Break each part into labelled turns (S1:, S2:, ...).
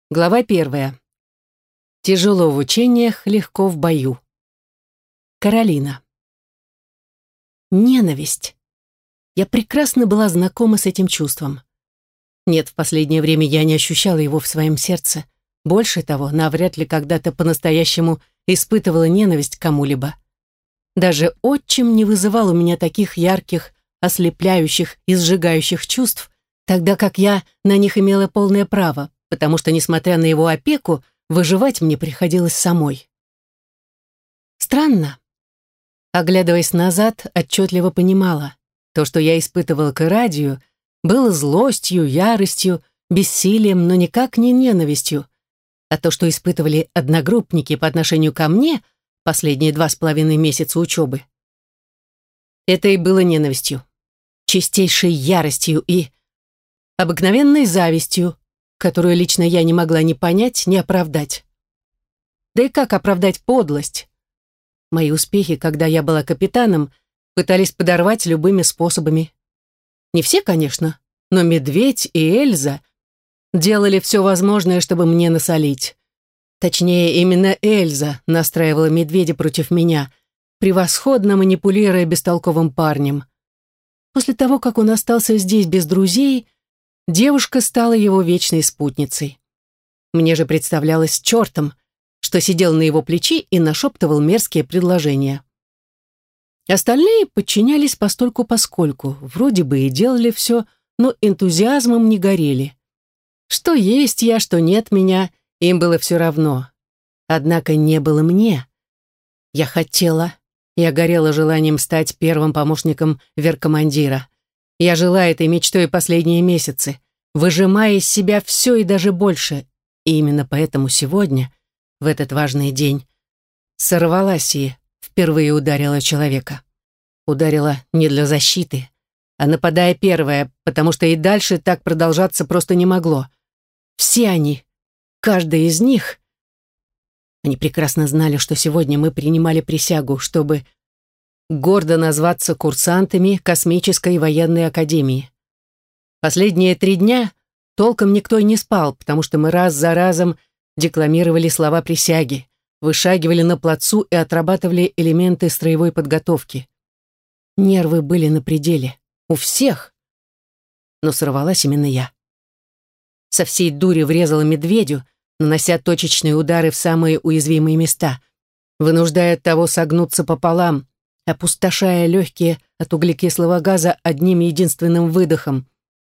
S1: Глава 1. Тяжело в учениях, легко в бою. Каролина. Ненависть. Я прекрасно была знакома с этим чувством. Нет, в последнее время я не ощущала его в своем сердце. Больше того, навряд ли когда-то по-настоящему испытывала ненависть к кому-либо. Даже отчим не вызывал у меня таких ярких, ослепляющих и сжигающих чувств, тогда как я на них имела полное право, потому что, несмотря на его опеку, выживать мне приходилось самой. Странно. Оглядываясь назад, отчетливо понимала, то, что я испытывала к Ирадию, было злостью, яростью, бессилием, но никак не ненавистью, а то, что испытывали одногруппники по отношению ко мне последние 2,5 месяца учебы, это и было ненавистью, чистейшей яростью и обыкновенной завистью, которую лично я не могла ни понять, ни оправдать. Да и как оправдать подлость? Мои успехи, когда я была капитаном, пытались подорвать любыми способами. Не все, конечно, но Медведь и Эльза делали все возможное, чтобы мне насолить. Точнее, именно Эльза настраивала Медведя против меня, превосходно манипулируя бестолковым парнем. После того, как он остался здесь без друзей, девушка стала его вечной спутницей. Мне же представлялось чертом, что сидел на его плече и нашептывал мерзкие предложения. Остальные подчинялись постольку-поскольку, вроде бы и делали все, но энтузиазмом не горели. Что есть я, что нет меня, им было все равно. Однако не было мне. Я хотела, я горела желанием стать первым помощником веркомандира. Я жила этой мечтой последние месяцы, выжимая из себя все и даже больше. И именно поэтому сегодня, в этот важный день, сорвалась и впервые ударила человека. Ударила не для защиты, а нападая первая, потому что и дальше так продолжаться просто не могло. Все они, каждый из них, они прекрасно знали, что сегодня мы принимали присягу, чтобы гордо назваться курсантами Космической военной академии. Последние 3 дня толком никто и не спал, потому что мы раз за разом декламировали слова присяги, вышагивали на плацу и отрабатывали элементы строевой подготовки. Нервы были на пределе. У всех. Но сорвалась именно я. Со всей дури врезала Медведю, нанося точечные удары в самые уязвимые места, вынуждая того согнуться пополам, опустошая легкие от углекислого газа одним единственным выдохом.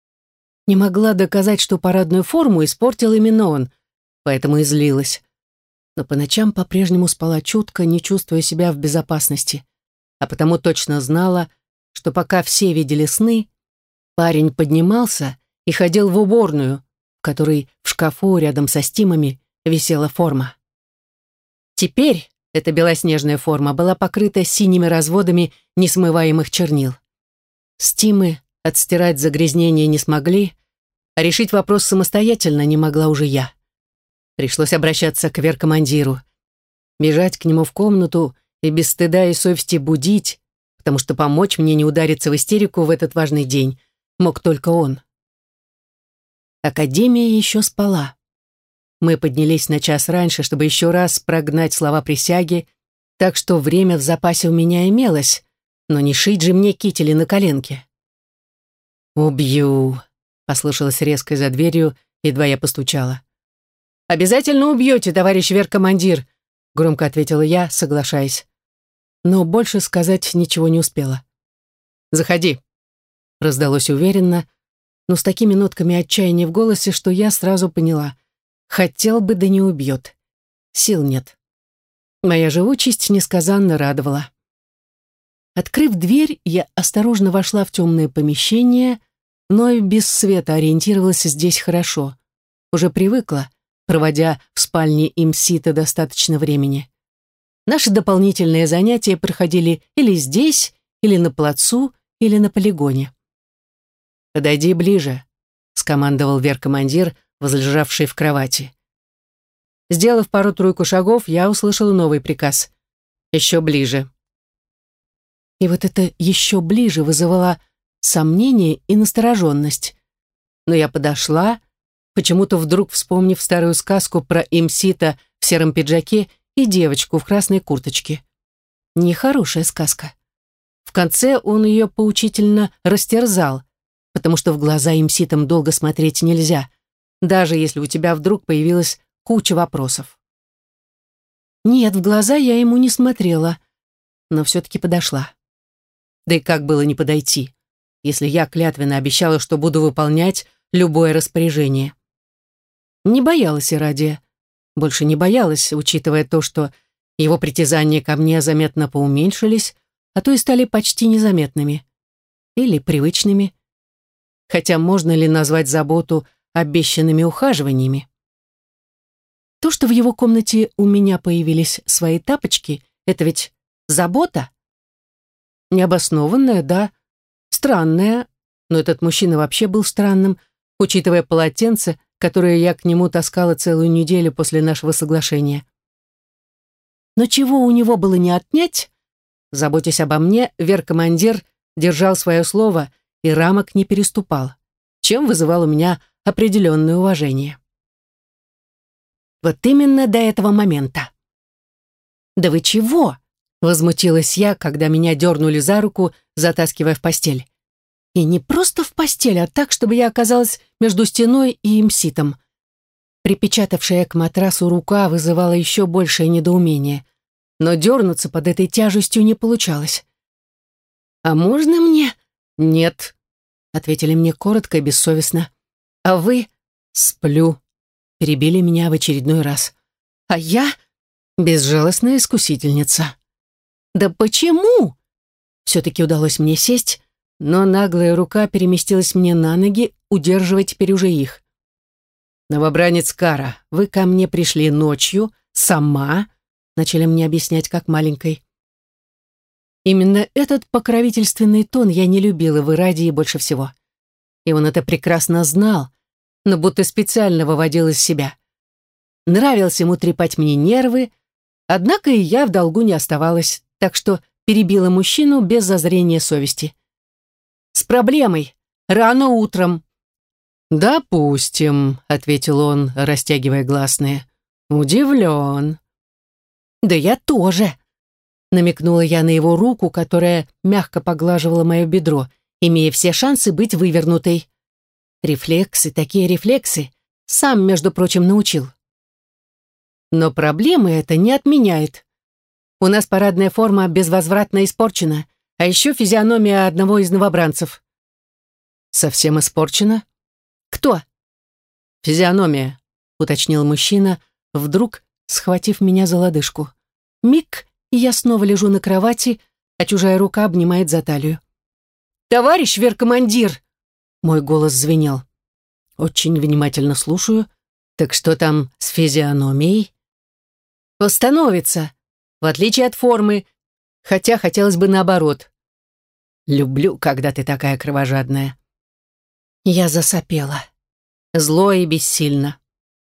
S1: Не могла доказать, что парадную форму испортил именно он, поэтому и злилась. Но по ночам по-прежнему спала чутко, не чувствуя себя в безопасности, а потому точно знала, что пока все видели сны, парень поднимался и ходил в уборную, в которой в шкафу рядом со стимами висела форма. Теперь эта белоснежная форма была покрыта синими разводами несмываемых чернил. Стимы отстирать загрязнения не смогли, а решить вопрос самостоятельно не могла уже я. Пришлось обращаться к веркомандиру, бежать к нему в комнату и без стыда и совести будить, потому что помочь мне не удариться в истерику в этот важный день мог только он. Академия еще спала. Мы поднялись на час раньше, чтобы еще раз прогнать слова присяги, так что время в запасе у меня имелось, но не шить же мне кители на коленке. «Убью», — послышалось резко за дверью, едва я постучала. «Обязательно убьете, товарищ веркомандир», — громко ответила я, соглашаясь. Но больше сказать ничего не успела. «Заходи», — раздалось уверенно, но с такими нотками отчаяния в голосе, что я сразу поняла. Хотел бы, да не убьет. Сил нет. Моя же участь несказанно радовала. Открыв дверь, я осторожно вошла в темное помещение, но и без света ориентировалась здесь хорошо. Уже привыкла, проводя в спальне имсита достаточно времени. Наши дополнительные занятия проходили или здесь, или на плацу, или на полигоне. «Подойди ближе», — скомандовал веркомандир, возлежавший в кровати. Сделав пару-тройку шагов, я услышала новый приказ. «Еще ближе». И вот это «еще ближе» вызывало сомнение и настороженность. Но я подошла, почему-то вдруг вспомнив старую сказку про имсита в сером пиджаке и девочку в красной курточке. Нехорошая сказка. В конце он ее поучительно растерзал, потому что в глаза имситам долго смотреть нельзя, даже если у тебя вдруг появилась куча вопросов. Нет, в глаза я ему не смотрела, но все-таки подошла. Да и как было не подойти, если я клятвенно обещала, что буду выполнять любое распоряжение. Не боялась Ирадия. Больше не боялась, учитывая то, что его притязания ко мне заметно поуменьшились, а то и стали почти незаметными. Или привычными. Хотя можно ли назвать заботу обещанными ухаживаниями? То, что в его комнате у меня появились свои тапочки, это ведь забота? Необоснованная, да, странная, но этот мужчина вообще был странным, учитывая полотенце, которое я к нему таскала целую неделю после нашего соглашения. Но чего у него было не отнять, заботясь обо мне, Вер-командир держал свое слово и рамок не переступал, чем вызывал у меня определенное уважение. Вот именно до этого момента. «Да вы чего?» — возмутилась я, когда меня дернули за руку, затаскивая в постель. И не просто в постель, а так, чтобы я оказалась между стеной и имситом. Припечатавшая к матрасу рука вызывала еще большее недоумение, но дернуться под этой тяжестью не получалось. «А можно мне?» «Нет», — ответили мне коротко и бессовестно. «А вы?» «Сплю», — перебили меня в очередной раз. «А я?» «Безжалостная искусительница». «Да почему?» Все-таки удалось мне сесть, но наглая рука переместилась мне на ноги, удерживая теперь уже их. «Новобранец Кара, вы ко мне пришли ночью, сама», начали мне объяснять как маленькой. Именно этот покровительственный тон я не любила в Ирадии больше всего. И он это прекрасно знал, но будто специально выводил из себя. Нравилось ему трепать мне нервы, однако и я в долгу не оставалась, так что перебила мужчину без зазрения совести. «С проблемой. Рано утром». «Допустим», — ответил он, растягивая гласные. «Удивлен». «Да я тоже», — намекнула я на его руку, которая мягко поглаживала мое бедро, имея все шансы быть вывернутой. Рефлексы, такие рефлексы, сам, между прочим, научил. Но проблемы это не отменяет. У нас парадная форма безвозвратно испорчена, а еще физиономия одного из новобранцев. Совсем испорчена? Кто? Физиономия, уточнил мужчина, вдруг схватив меня за лодыжку. Миг, и я снова лежу на кровати, а чужая рука обнимает за талию. «Товарищ Вер-командир!» Мой голос звенел. «Очень внимательно слушаю. Так что там с физиономией?» «Восстановится, в отличие от формы, хотя хотелось бы наоборот. Люблю, когда ты такая кровожадная». Я засопела. Зло и бессильно.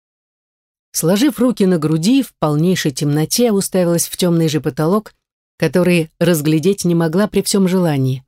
S1: Сложив руки на груди, в полнейшей темноте уставилась в темный же потолок, который разглядеть не могла при всем желании.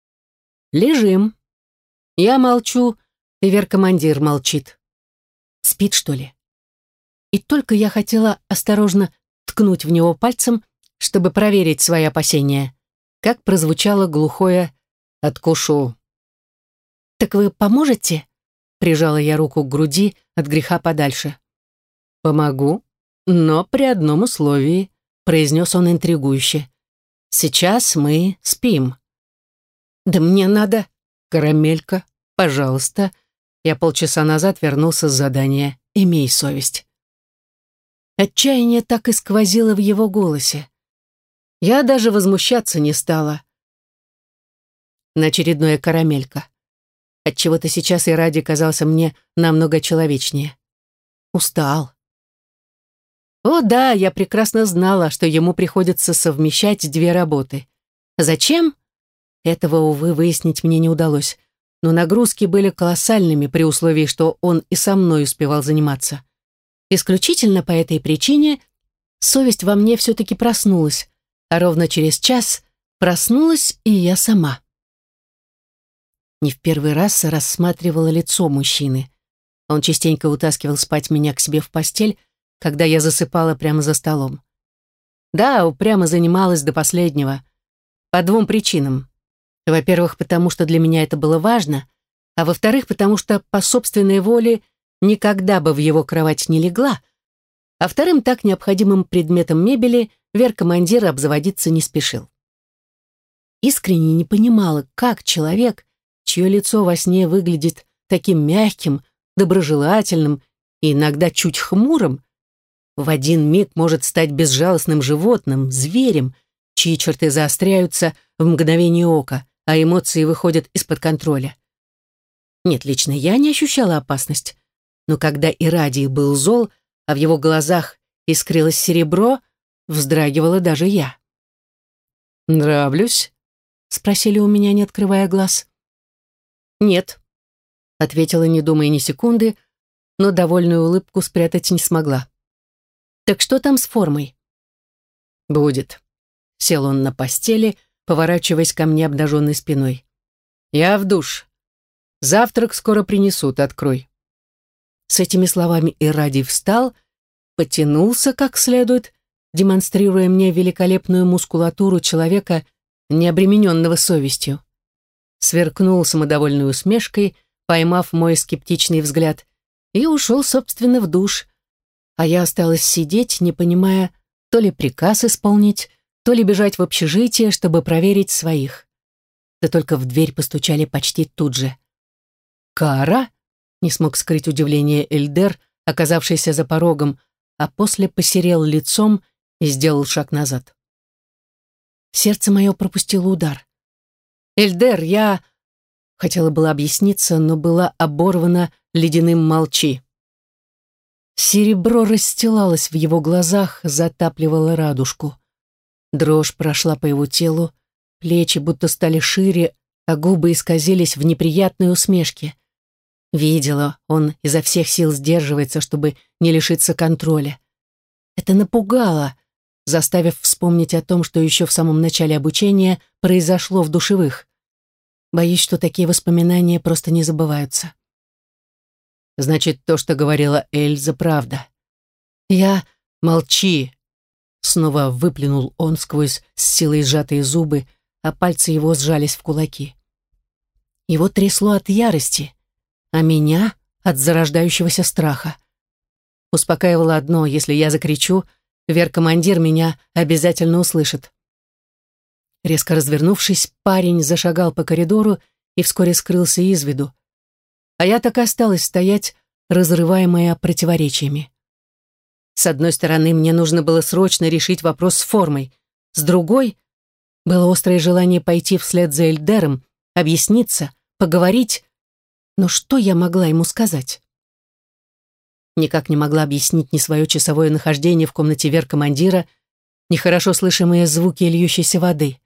S1: Лежим. Я молчу, и Вер-командир молчит. Спит, что ли? И только я хотела осторожно ткнуть в него пальцем, чтобы проверить свои опасения, как прозвучало глухое «откушу». «Так вы поможете?» Прижала я руку к груди от греха подальше. «Помогу, но при одном условии», произнес он интригующе. «Сейчас мы спим». «Да мне надо...» «Карамелька, пожалуйста». Я полчаса назад вернулся с задания. Имей совесть. Отчаяние так и сквозило в его голосе. Я даже возмущаться не стала. На очередное карамелька. Отчего-то сейчас и Ради казался мне намного человечнее. Устал. О да, я прекрасно знала, что ему приходится совмещать две работы. Зачем? Этого, увы, выяснить мне не удалось. Но нагрузки были колоссальными при условии, что он и со мной успевал заниматься. Исключительно по этой причине совесть во мне все-таки проснулась, а ровно через час проснулась и я сама. Не в первый раз рассматривала лицо мужчины. Он частенько утаскивал спать меня к себе в постель, когда я засыпала прямо за столом. Да, упрямо занималась до последнего. По двум причинам. Во-первых, потому что для меня это было важно, а во-вторых, потому что по собственной воле никогда бы в его кровать не легла, а вторым так необходимым предметом мебели вер-командир обзаводиться не спешил. Искренне не понимала, как человек, чье лицо во сне выглядит таким мягким, доброжелательным и иногда чуть хмурым, в один миг может стать безжалостным животным, зверем, чьи черты заостряются в мгновение ока, а эмоции выходят из-под контроля. Нет, лично я не ощущала опасность, но когда Ирадий был зол, а в его глазах искрилось серебро, вздрагивала даже я. «Нравлюсь?» — спросили у меня, не открывая глаз. «Нет», — ответила, не думая ни секунды, но довольную улыбку спрятать не смогла. «Так что там с формой?» «Будет». Сел он на постели, поворачиваясь ко мне обнаженной спиной. «Я в душ. Завтрак скоро принесут, открой». С этими словами Ирадий встал, потянулся как следует, демонстрируя мне великолепную мускулатуру человека, не обремененного совестью. Сверкнул самодовольной усмешкой, поймав мой скептичный взгляд, и ушел, собственно, в душ, а я осталась сидеть, не понимая, то ли приказ исполнить, то ли бежать в общежитие, чтобы проверить своих. Да только в дверь постучали почти тут же. «Кара?» — не смог скрыть удивление Эльдер, оказавшийся за порогом, а после посерел лицом и сделал шаг назад. Сердце мое пропустило удар. «Эльдер, я...» Хотела было объясниться, но была оборвана ледяным «молчи». Серебро расстилалось в его глазах, затапливало радужку. Дрожь прошла по его телу, плечи будто стали шире, а губы исказились в неприятной усмешке. Видела, он изо всех сил сдерживается, чтобы не лишиться контроля. Это напугало, заставив вспомнить о том, что еще в самом начале обучения произошло в душевых. Боюсь, что такие воспоминания просто не забываются. Значит, то, что говорила Эльза, правда. Я... Молчи! Снова выплюнул он сквозь с силой сжатые зубы, а пальцы его сжались в кулаки. Его трясло от ярости, а меня от зарождающегося страха. Успокаивало одно: если я закричу, вер-командир меня обязательно услышит. Резко развернувшись, парень зашагал по коридору и вскоре скрылся из виду. А я так и осталась стоять, разрываемая противоречиями. С одной стороны, мне нужно было срочно решить вопрос с формой. С другой, было острое желание пойти вслед за Эльдером, объясниться, поговорить. Но что я могла ему сказать? Никак не могла объяснить ни свое часовое нахождение в комнате вер-командира, ни хорошо слышимые звуки льющейся воды.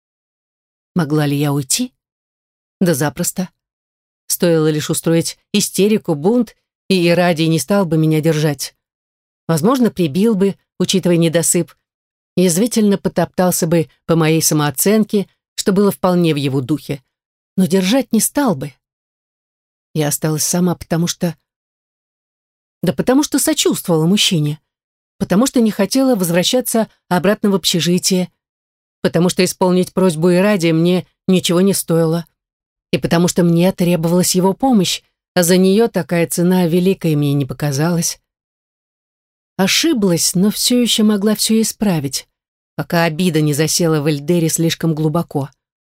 S1: Могла ли я уйти? Да запросто. Стоило лишь устроить истерику, бунт, и Ирадий не стал бы меня держать. Возможно, прибил бы, учитывая недосып, язвительно потоптался бы по моей самооценке, что было вполне в его духе, но держать не стал бы. Я осталась сама, потому что... Да потому что сочувствовала мужчине, потому что не хотела возвращаться обратно в общежитие, потому что исполнить просьбу Ирадия мне ничего не стоило, и потому что мне требовалась его помощь, а за нее такая цена великая мне не показалась. Ошиблась, но все еще могла все исправить, пока обида не засела в Эльдере слишком глубоко.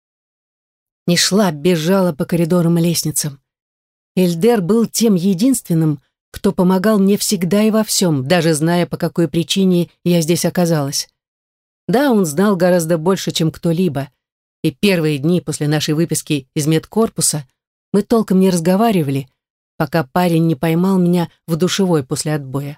S1: Не шла, бежала по коридорам и лестницам. Эльдер был тем единственным, кто помогал мне всегда и во всем, даже зная, по какой причине я здесь оказалась. Да, он знал гораздо больше, чем кто-либо, и первые дни после нашей выписки из медкорпуса мы толком не разговаривали, пока парень не поймал меня в душевой после отбоя.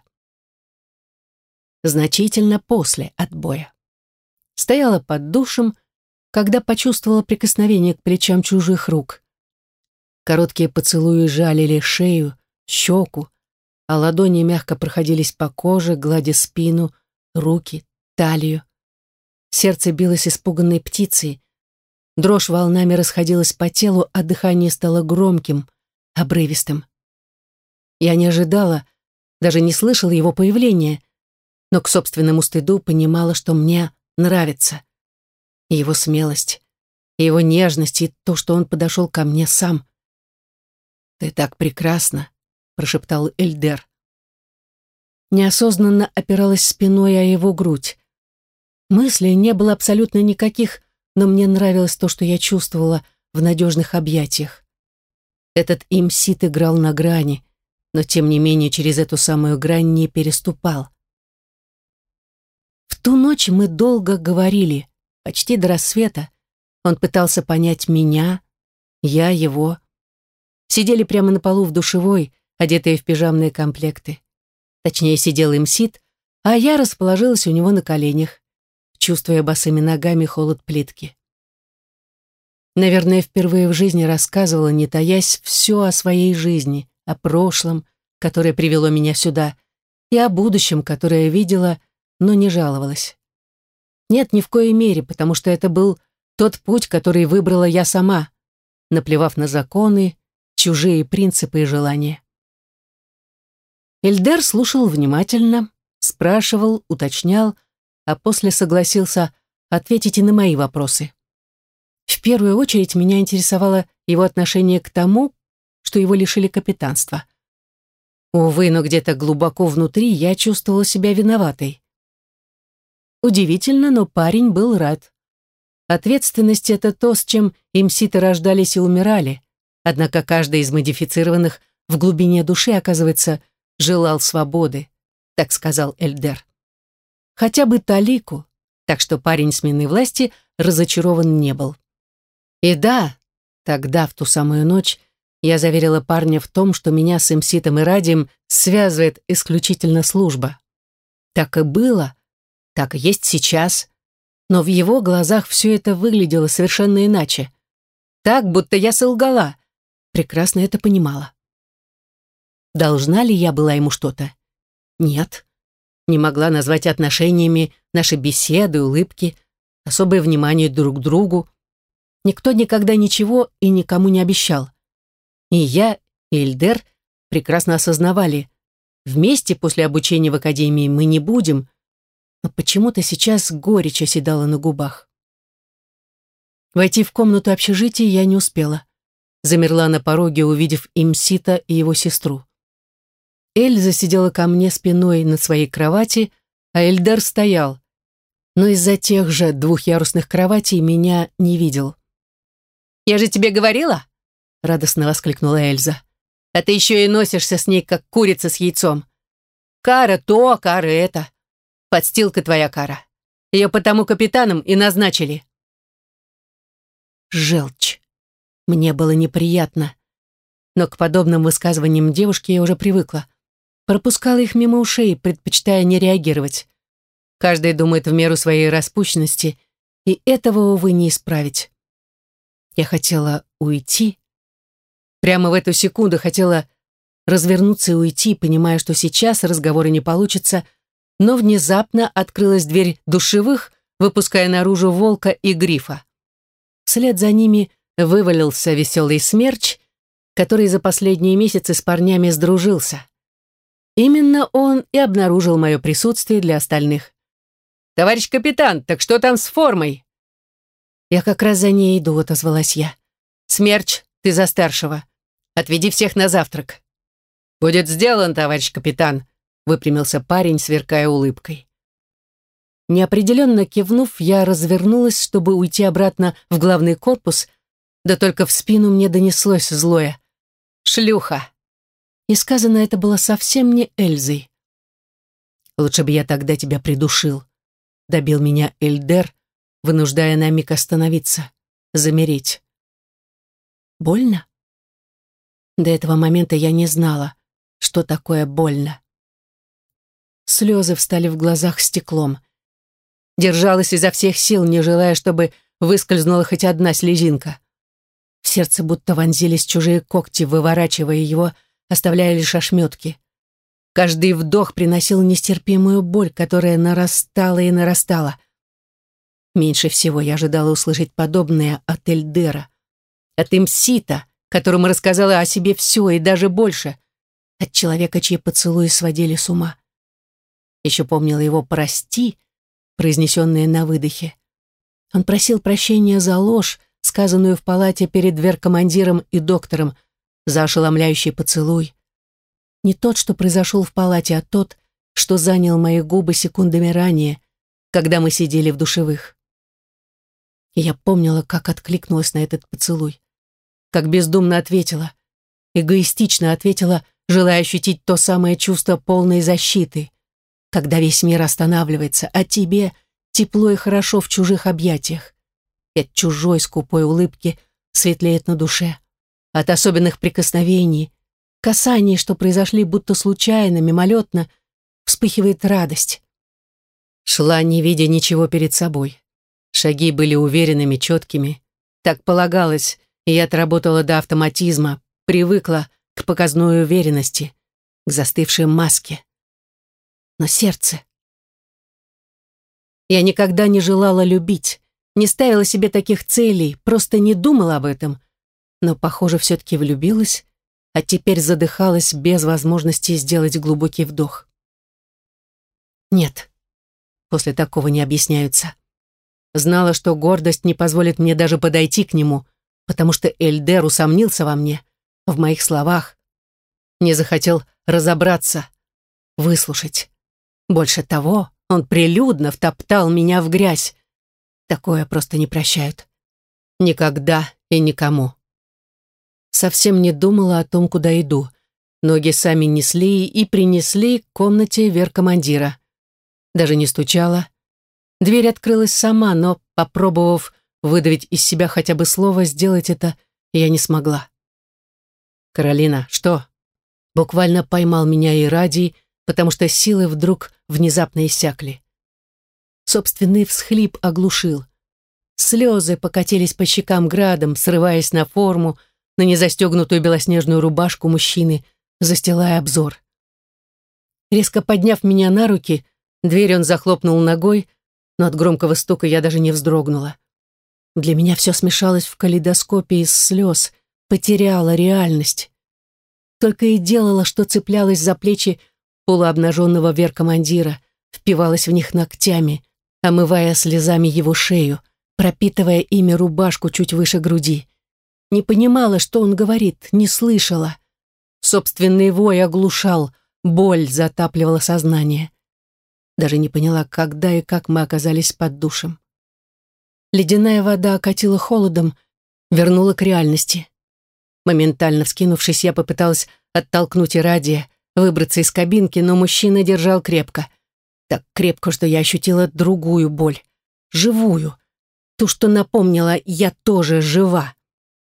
S1: Значительно после отбоя. Стояла под душем, когда почувствовала прикосновение к плечам чужих рук. Короткие поцелуи жалили шею, щеку, а ладони мягко проходились по коже, гладя спину, руки, талию. Сердце билось испуганной птицей, дрожь волнами расходилась по телу, а дыхание стало громким, обрывистым. Я не ожидала, даже не слышала его появления, но к собственному стыду понимала, что мне нравится. И его смелость, и его нежность, и то, что он подошел ко мне сам. «Ты так прекрасна», — прошептал Эльдер. Неосознанно опиралась спиной о его грудь. Мыслей не было абсолютно никаких, но мне нравилось то, что я чувствовала в надежных объятиях. Этот имсит играл на грани, но тем не менее через эту самую грань не переступал. В ту ночь мы долго говорили, почти до рассвета. Он пытался понять меня, я его. Сидели прямо на полу в душевой, одетые в пижамные комплекты. Точнее, сидел имсит, а я расположилась у него на коленях, чувствуя босыми ногами холод плитки. Наверное, впервые в жизни рассказывала, не таясь, все о своей жизни, о прошлом, которое привело меня сюда, и о будущем, которое видела, но не жаловалась. Нет, ни в коей мере, потому что это был тот путь, который выбрала я сама, наплевав на законы, чужие принципы и желания. Эльдер слушал внимательно, спрашивал, уточнял, а после согласился ответить и на мои вопросы. В первую очередь меня интересовало его отношение к тому, что его лишили капитанства. Увы, но где-то глубоко внутри я чувствовала себя виноватой. Удивительно, но парень был рад. Ответственность — это то, с чем имситы рождались и умирали, однако каждый из модифицированных в глубине души, оказывается, желал свободы, так сказал Эльдер. Хотя бы талику, так что парень смены власти разочарован не был. И да, тогда, в ту самую ночь, я заверила парня в том, что меня с имситом и Радием связывает исключительно служба. Так и было, так и есть сейчас, но в его глазах все это выглядело совершенно иначе. Так, будто я солгала, прекрасно это понимала. Должна ли я была ему что-то? Нет. Не могла назвать отношениями наши беседы, улыбки, особое внимание друг к другу. Никто никогда ничего и никому не обещал. И я, и Эльдер прекрасно осознавали, вместе после обучения в академии мы не будем, но почему-то сейчас горечь оседала на губах. Войти в комнату общежития я не успела. Замерла на пороге, увидев имсита и его сестру. Эльза сидела ко мне спиной на своей кровати, а Эльдер стоял, но из-за тех же двухъярусных кроватей меня не видел. «Я же тебе говорила!» — радостно воскликнула Эльза. «А ты еще и носишься с ней, как курица с яйцом. Кара то, кара это. Подстилка твоя, Кара. Ее потому капитаном и назначили». Желчь. Мне было неприятно, но к подобным высказываниям девушки я уже привыкла. Пропускала их мимо ушей, предпочитая не реагировать. Каждый думает в меру своей распущенности, и этого, увы, не исправить. Я хотела уйти. Прямо в эту секунду хотела развернуться и уйти, понимая, что сейчас разговора не получится, но внезапно открылась дверь душевых, выпуская наружу волка и грифа. Вслед за ними вывалился веселый смерч, который за последние месяцы с парнями сдружился. Именно он и обнаружил мое присутствие для остальных. «Товарищ капитан, так что там с формой?» «Я как раз за ней иду», — отозвалась я. «Смерч, ты за старшего. Отведи всех на завтрак». «Будет сделан, товарищ капитан», — выпрямился парень, сверкая улыбкой. Неопределенно кивнув, я развернулась, чтобы уйти обратно в главный корпус, да только в спину мне донеслось злое: «Шлюха!» И сказано это было совсем не Эльзой. «Лучше бы я тогда тебя придушил», — добил меня Эльдер, вынуждая на миг остановиться, замереть. Больно? До этого момента я не знала, что такое больно. Слезы встали в глазах стеклом. Держалась изо всех сил, не желая, чтобы выскользнула хоть одна слезинка. В сердце будто вонзились чужие когти, выворачивая его, оставляя лишь ошметки. Каждый вдох приносил нестерпимую боль, которая нарастала и нарастала. Меньше всего я ожидала услышать подобное от Эльдера, от имсита, которому рассказала о себе все и даже больше. от человека, чьи поцелуи сводили с ума. Еще помнила его «прости», произнесенное на выдохе. Он просил прощения за ложь, сказанную в палате перед веркомандиром и доктором, за ошеломляющий поцелуй. Не тот, что произошел в палате, а тот, что занял мои губы секундами ранее, когда мы сидели в душевых. И я помнила, как откликнулась на этот поцелуй, как бездумно ответила, эгоистично ответила, желая ощутить то самое чувство полной защиты, когда весь мир останавливается, а тебе тепло и хорошо в чужих объятиях. И от чужой скупой улыбки светлеет на душе, от особенных прикосновений, касаний, что произошли будто случайно, мимолетно, вспыхивает радость. Шла, не видя ничего перед собой. Шаги были уверенными, четкими. Так полагалось, и я отработала до автоматизма, привыкла к показной уверенности, к застывшей маске. Но сердце... Я никогда не желала любить, не ставила себе таких целей, просто не думала об этом. Но, похоже, все-таки влюбилась, а теперь задыхалась без возможности сделать глубокий вдох. Нет, после такого не объясняются. Знала, что гордость не позволит мне даже подойти к нему, потому что Эльдер усомнился во мне, в моих словах. Не захотел разобраться, выслушать. Больше того, он прилюдно втоптал меня в грязь. Такое просто не прощают. Никогда и никому. Совсем не думала о том, куда иду. Ноги сами несли и принесли к комнате веркомандира. Даже не стучала. Дверь открылась сама, но, попробовав выдавить из себя хотя бы слово, сделать это я не смогла. «Каролина, что?» Буквально поймал меня Ирадий, потому что силы вдруг внезапно иссякли. Собственный всхлип оглушил. Слезы покатились по щекам градом, срываясь на форму, на незастегнутую белоснежную рубашку мужчины, застилая обзор. Резко подняв меня на руки, дверь он захлопнул ногой, но от громкого стука я даже не вздрогнула. Для меня все смешалось в калейдоскопе из слез, потеряла реальность. Только и делала, что цеплялась за плечи полуобнаженного веркомандира, впивалась в них ногтями, омывая слезами его шею, пропитывая ими рубашку чуть выше груди. Не понимала, что он говорит, не слышала. Собственный вой оглушал, боль затапливала сознание. Даже не поняла, когда и как мы оказались под душем. Ледяная вода окатила холодом, вернула к реальности. Моментально вскинувшись, я попыталась оттолкнуть Ирадия, выбраться из кабинки, но мужчина держал крепко. Так крепко, что я ощутила другую боль. Живую. Ту, что напомнила, я тоже жива.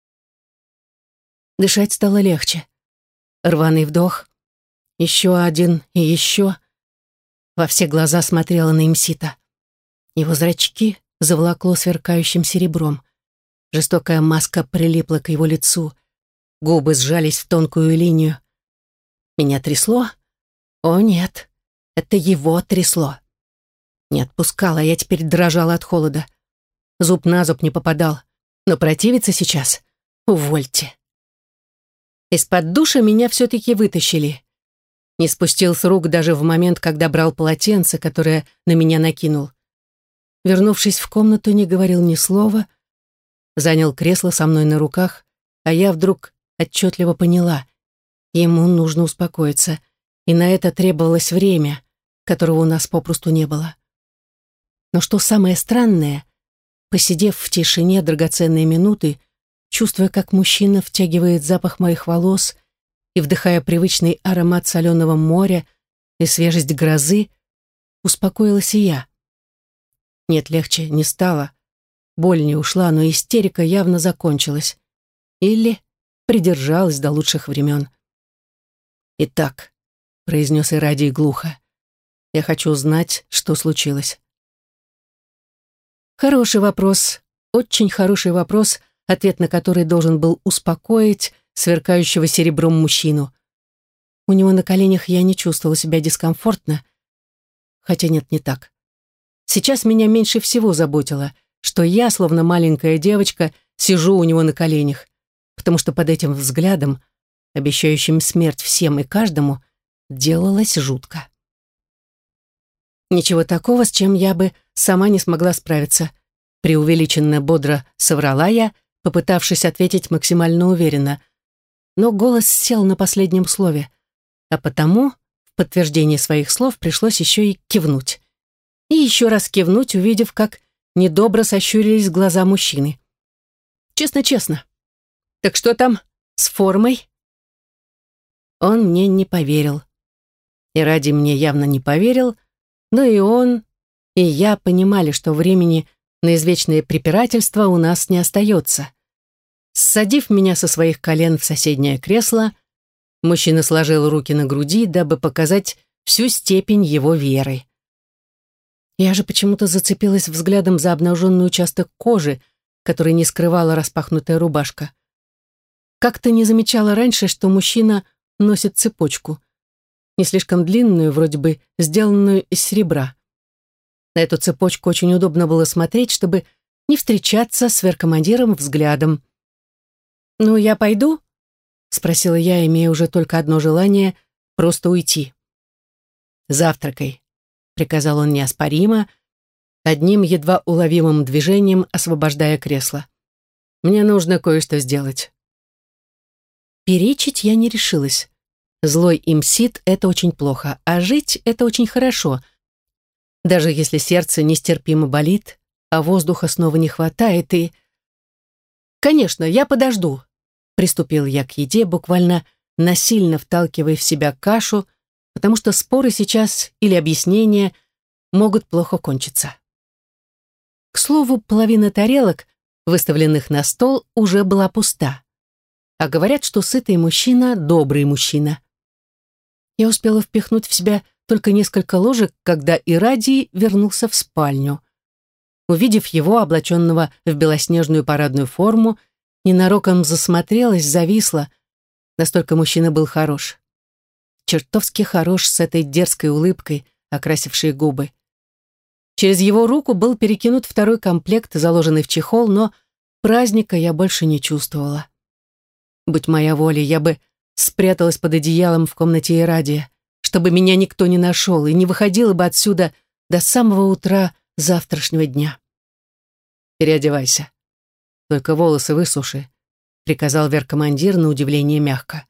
S1: Дышать стало легче. Рваный вдох. Еще один и еще. Во все глаза смотрела на Имсита. Его зрачки заволокло сверкающим серебром. Жестокая маска прилипла к его лицу. Губы сжались в тонкую линию. Меня трясло? О, нет. Это его трясло. Не отпускала, я теперь дрожала от холода. Зуб на зуб не попадал. Но противиться сейчас? Увольте. Из-под душа меня все-таки вытащили. Не спустил с рук даже в момент, когда брал полотенце, которое на меня накинул. Вернувшись в комнату, не говорил ни слова, занял кресло со мной на руках, а я вдруг отчетливо поняла, ему нужно успокоиться, и на это требовалось время, которого у нас попросту не было. Но что самое странное, посидев в тишине драгоценные минуты, чувствуя, как мужчина втягивает запах моих волос и вдыхая привычный аромат соленого моря и свежесть грозы, успокоилась и я. Нет, легче не стало. Боль не ушла, но истерика явно закончилась. Или придержалась до лучших времен. «Итак», — произнес Ирадий глухо, — «я хочу знать, что случилось». Хороший вопрос, очень хороший вопрос, ответ на который должен был успокоить сверкающего серебром мужчину. У него на коленях я не чувствовала себя дискомфортно, хотя нет, не так. Сейчас меня меньше всего заботило, что я, словно маленькая девочка, сижу у него на коленях, потому что под этим взглядом, обещающим смерть всем и каждому, делалось жутко. Ничего такого, с чем я бы сама не смогла справиться, преувеличенно бодро соврала я, попытавшись ответить максимально уверенно. Но голос сел на последнем слове, а потому в подтверждение своих слов пришлось еще и кивнуть. И еще раз кивнуть, увидев, как недобро сощурились глаза мужчины. Честно-честно. Так что там с формой? Он мне не поверил. И ради мне явно не поверил, но и он, и я понимали, что времени на извечное препирательство у нас не остается. Ссадив меня со своих колен в соседнее кресло, мужчина сложил руки на груди, дабы показать всю степень его веры. Я же почему-то зацепилась взглядом за обнаженный участок кожи, который не скрывала распахнутая рубашка. Как-то не замечала раньше, что мужчина носит цепочку, не слишком длинную, вроде бы сделанную из серебра. На эту цепочку очень удобно было смотреть, чтобы не встречаться с веркомандиром взглядом. «Ну, я пойду?» — спросила я, имея уже только одно желание — просто уйти. «Завтракай», — приказал он неоспоримо, одним едва уловимым движением освобождая кресло. «Мне нужно кое-что сделать». Перечить я не решилась. Злой имсит — это очень плохо, а жить — это очень хорошо. Даже если сердце нестерпимо болит, а воздуха снова не хватает, и... «Конечно, я подожду», — приступил я к еде, буквально насильно вталкивая в себя кашу, потому что споры сейчас или объяснения могут плохо кончиться. К слову, половина тарелок, выставленных на стол, уже была пуста. А говорят, что сытый мужчина — добрый мужчина. Я успела впихнуть в себя только несколько ложек, когда Ирадий вернулся в спальню. Увидев его, облаченного в белоснежную парадную форму, ненароком засмотрелась, зависла. Настолько мужчина был хорош. Чертовски хорош с этой дерзкой улыбкой, окрасившей губы. Через его руку был перекинут второй комплект, заложенный в чехол, но праздника я больше не чувствовала. Будь моя воля, я бы спряталась под одеялом в комнате Ирадия, чтобы меня никто не нашел, и не выходила бы отсюда до самого утра завтрашнего дня. «Переодевайся. Только волосы высуши», — приказал веркомандир на удивление мягко.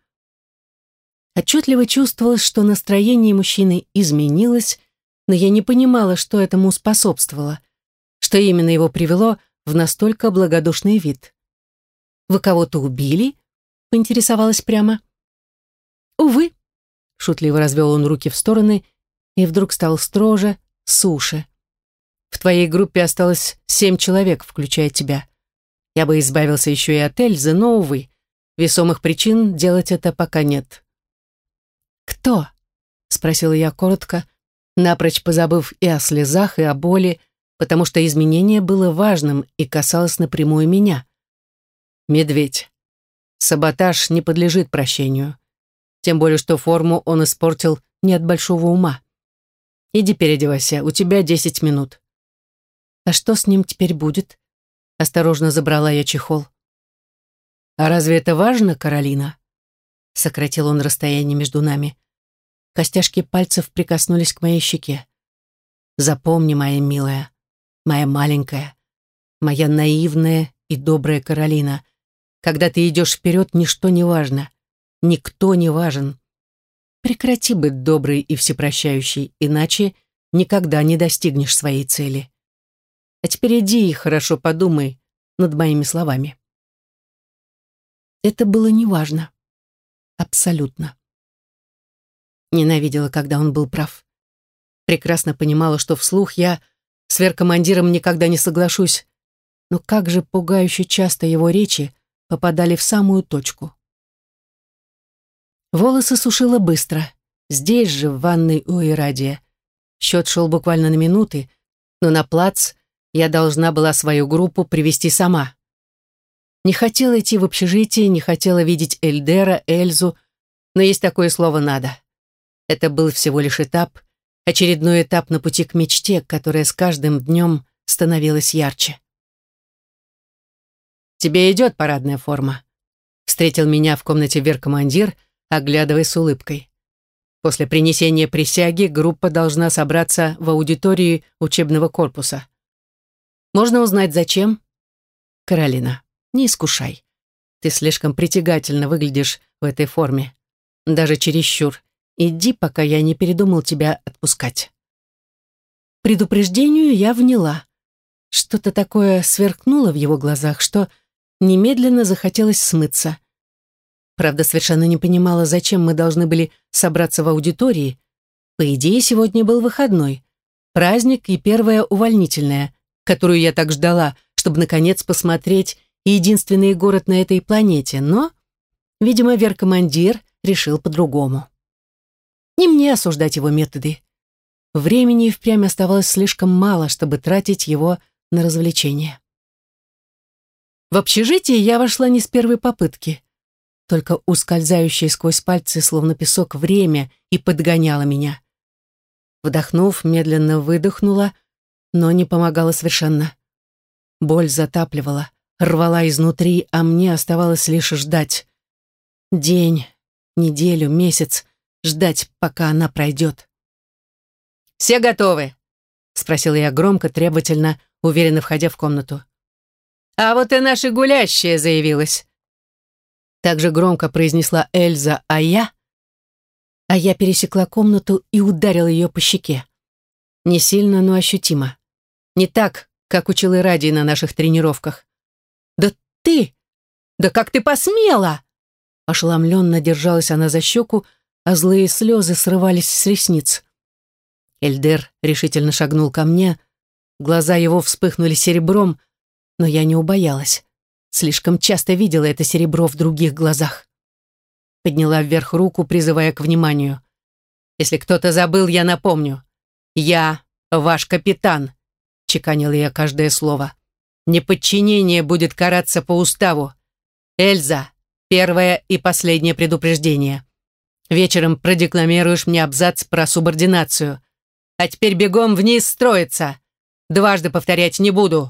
S1: Отчетливо чувствовалось, что настроение мужчины изменилось, но я не понимала, что этому способствовало, что именно его привело в настолько благодушный вид. «Вы кого-то убили?» — поинтересовалась прямо. «Увы», — шутливо развел он руки в стороны и вдруг стал строже, суше. «В твоей группе осталось 7 человек, включая тебя. Я бы избавился еще и от Эльзы, но, увы, весомых причин делать это пока нет». «Кто?» — спросила я коротко, напрочь позабыв и о слезах, и о боли, потому что изменение было важным и касалось напрямую меня. «Медведь. Саботаж не подлежит прощению. Тем более, что форму он испортил не от большого ума. Иди переодевайся, у тебя 10 минут». «А что с ним теперь будет?» Осторожно забрала я чехол. «А разве это важно, Каролина?» Сократил он расстояние между нами. Костяшки пальцев прикоснулись к моей щеке. «Запомни, моя милая, моя маленькая, моя наивная и добрая Каролина, когда ты идешь вперед, ничто не важно, никто не важен. Прекрати быть доброй и всепрощающей, иначе никогда не достигнешь своей цели. А теперь иди и хорошо подумай над моими словами». Это было неважно. Абсолютно. Ненавидела, когда он был прав. Прекрасно понимала, что вслух я с веркомандиром никогда не соглашусь, но как же пугающе часто его речи попадали в самую точку. Волосы сушила быстро, здесь же, в ванной у Ирадия. Счет шел буквально на минуты, но на плац я должна была свою группу привести сама. Не хотела идти в общежитие, не хотела видеть Эльдера, Эльзу, но есть такое слово «надо». Это был всего лишь этап, очередной этап на пути к мечте, которая с каждым днем становилась ярче. «Тебе идет парадная форма», Встретил меня в комнате веркомандир, оглядывая с улыбкой. После принесения присяги группа должна собраться в аудитории учебного корпуса. Можно узнать, зачем? Каролина, не искушай. Ты слишком притягательно выглядишь в этой форме. Даже чересчур. Иди, пока я не передумал тебя отпускать. Предупреждению я вняла. Что-то такое сверкнуло в его глазах, что немедленно захотелось смыться. Правда, совершенно не понимала, зачем мы должны были собраться в аудитории. По идее, сегодня был выходной. Праздник и первая увольнительная, которую я так ждала, чтобы, наконец, посмотреть единственный город на этой планете. Но, видимо, веркомандир решил по-другому. Не мне осуждать его методы. Времени и впрямь оставалось слишком мало, чтобы тратить его на развлечения. В общежитие я вошла не с первой попытки. Только ускользающее сквозь пальцы, словно песок, время и подгоняло меня. Вдохнув, медленно выдохнула, но не помогала совершенно. Боль затапливала, рвала изнутри, а мне оставалось лишь ждать. День, неделю, месяц, ждать, пока она пройдет. «Все готовы?» — спросила я громко, требовательно, уверенно входя в комнату. «А вот и наша гулящая заявилась», — также громко произнесла Эльза, а я пересекла комнату и ударила ее по щеке. Не сильно, но ощутимо. Не так, как учил Ирадий на наших тренировках. «Да ты! Да как ты посмела!» Ошеломленно держалась она за щеку, а злые слезы срывались с ресниц. Эльдер решительно шагнул ко мне, глаза его вспыхнули серебром, но я не убоялась. Слишком часто видела это серебро в других глазах. Подняла вверх руку, призывая к вниманию. «Если кто-то забыл, я напомню. Я ваш капитан», — чеканила я каждое слово. «Неподчинение будет караться по уставу. Эльза, первое и последнее предупреждение. Вечером продекламируешь мне абзац про субординацию. А теперь бегом вниз строиться. Дважды повторять не буду».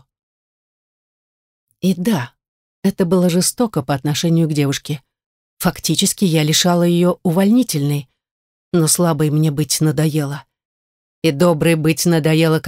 S1: И да, это было жестоко по отношению к девушке. Фактически я лишала ее увольнительной, но слабой мне быть надоело. И доброй быть надоело